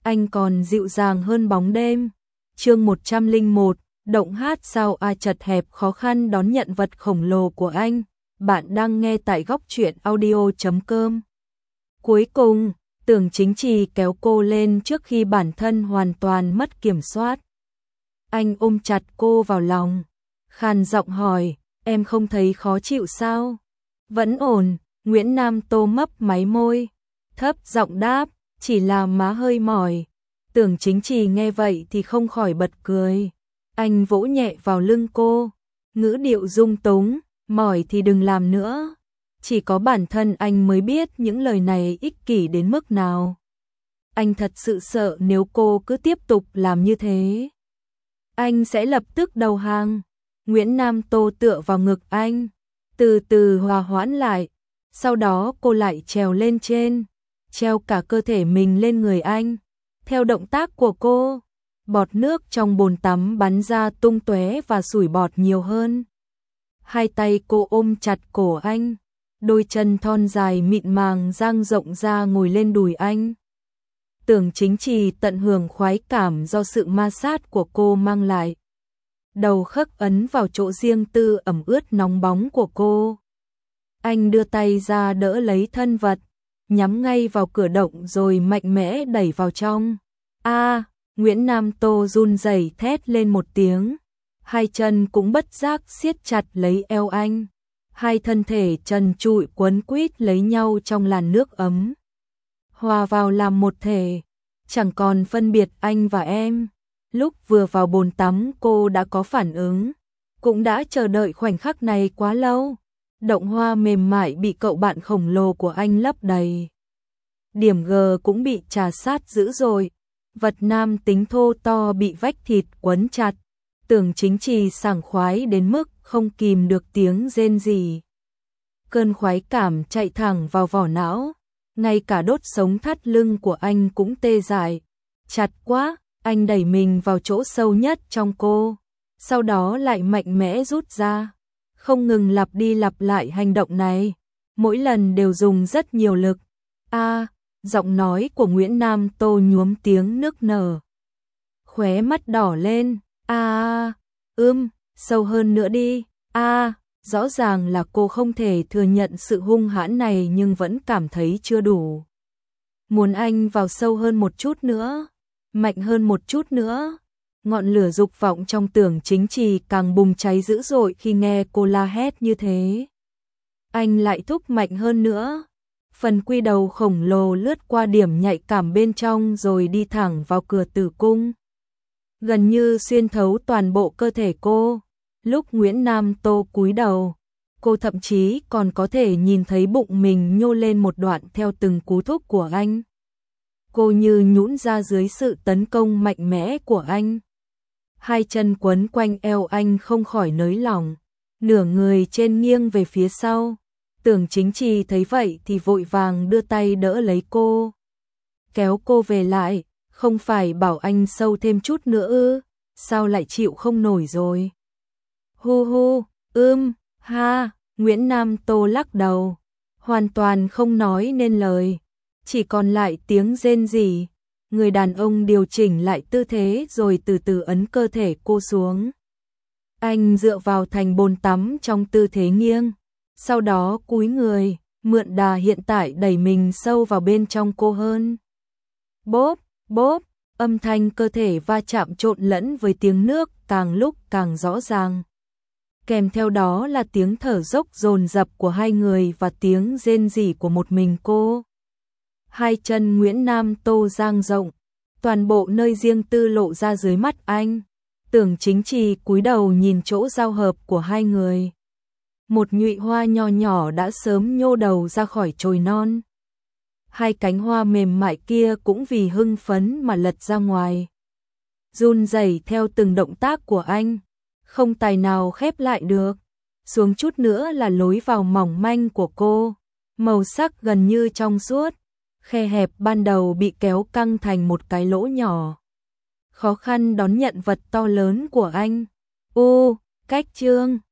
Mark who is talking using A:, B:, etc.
A: anh còn dịu dàng hơn bóng đêm. Chương 101, động hát sao chật hẹp khó khăn đón nhận vật khổng lồ của anh. Bạn đang nghe tại góc truyện audio.com. Cuối cùng, Tưởng Chính Trì kéo cô lên trước khi bản thân hoàn toàn mất kiểm soát. Anh ôm chặt cô vào lòng, khàn giọng hỏi, em không thấy khó chịu sao? Vẫn ổn, Nguyễn Nam Tô mấp máy môi, thấp giọng đáp, chỉ là má hơi mỏi. Tưởng Chính Trì nghe vậy thì không khỏi bật cười. Anh vỗ nhẹ vào lưng cô, ngữ điệu dung túng, mỏi thì đừng làm nữa. Chỉ có bản thân anh mới biết những lời này ích kỷ đến mức nào. Anh thật sự sợ nếu cô cứ tiếp tục làm như thế, anh sẽ lập tức đầu hàng. Nguyễn Nam Tô tựa vào ngực anh, từ từ hòa hoãn lại. Sau đó cô lại trèo lên trên, treo cả cơ thể mình lên người anh. Theo động tác của cô, bọt nước trong bồn tắm bắn ra tung tóe và sủi bọt nhiều hơn. Hai tay cô ôm chặt cổ anh, đôi chân thon dài mịn màng dang rộng ra ngồi lên đùi anh. Tưởng Chính Trì tận hưởng khoái cảm do sự ma sát của cô mang lại. Đầu khắc ấn vào chỗ riêng tư ẩm ướt nóng bóng của cô. Anh đưa tay ra đỡ lấy thân vật, nhắm ngay vào cửa động rồi mạnh mẽ đẩy vào trong. Nguyễn Nam Tô run rẩy thét lên một tiếng. Hai chân cũng bất giác siết chặt lấy eo anh. Hai thân thể trần trụi quấn quýt lấy nhau trong làn nước ấm, hòa vào làm một thể, chẳng còn phân biệt anh và em. Lúc vừa vào bồn tắm cô đã có phản ứng, cũng đã chờ đợi khoảnh khắc này quá lâu. Động hoa mềm mại bị cậu bạn khổng lồ của anh lấp đầy. Điểm G cũng bị trà sát dữ dội. Vật nam tính thô to bị vách thịt quấn chặt. Tưởng Chính Trì sảng khoái đến mức không kìm được tiếng rên rỉ. Cơn khoái cảm chạy thẳng vào vỏ não, ngay cả đốt sống thắt lưng của anh cũng tê dại. Chặt quá, anh đẩy mình vào chỗ sâu nhất trong cô, sau đó lại mạnh mẽ rút ra. Không ngừng lặp đi lặp lại hành động này, mỗi lần đều dùng rất nhiều lực. Giọng nói của Nguyễn Nam Tô nhuốm tiếng nức nở. Khóe mắt đỏ lên. Sâu hơn nữa đi. Rõ ràng là cô không thể thừa nhận sự hung hãn này nhưng vẫn cảm thấy chưa đủ. Muốn anh vào sâu hơn một chút nữa, mạnh hơn một chút nữa. Ngọn lửa dục vọng trong Tưởng Chính Trì càng bùng cháy dữ dội khi nghe cô la hét như thế. Anh lại thúc mạnh hơn nữa. Phần quy đầu khổng lồ lướt qua điểm nhạy cảm bên trong rồi đi thẳng vào cửa tử cung, gần như xuyên thấu toàn bộ cơ thể cô. Lúc Nguyễn Nam Tô cúi đầu, cô thậm chí còn có thể nhìn thấy bụng mình nhô lên một đoạn theo từng cú thúc của anh. Cô như nhũn ra dưới sự tấn công mạnh mẽ của anh. Hai chân quấn quanh eo anh không khỏi nới lỏng, nửa người trên nghiêng về phía sau. Tưởng Chính Trì thấy vậy thì vội vàng đưa tay đỡ lấy cô, kéo cô về lại. Không phải bảo anh sâu thêm chút nữa ư? Sao lại chịu không nổi rồi? Nguyễn Nam Tô lắc đầu, hoàn toàn không nói nên lời, chỉ còn lại tiếng rên rỉ. Người đàn ông điều chỉnh lại tư thế rồi từ từ ấn cơ thể cô xuống. Anh dựa vào thành bồn tắm trong tư thế nghiêng, sau đó cúi người, mượn đà hiện tại đẩy mình sâu vào bên trong cô hơn. Bốp, bốp, âm thanh cơ thể va chạm trộn lẫn với tiếng nước càng lúc càng rõ ràng. Kèm theo đó là tiếng thở dốc dồn dập của hai người và tiếng rên rỉ của một mình cô. Hai chân Nguyễn Nam Tô dang rộng, toàn bộ nơi riêng tư lộ ra dưới mắt anh. Tưởng Chính Trì cúi đầu nhìn chỗ giao hợp của hai người. Một nhụy hoa nho nhỏ đã sớm nhô đầu ra khỏi chồi non. Hai cánh hoa mềm mại kia cũng vì hưng phấn mà lật ra ngoài, run rẩy theo từng động tác của anh, không tài nào khép lại được. Xuống chút nữa là lối vào mỏng manh của cô, màu sắc gần như trong suốt, khe hẹp ban đầu bị kéo căng thành một cái lỗ nhỏ. Khó khăn đón nhận vật to lớn của anh. Cách chương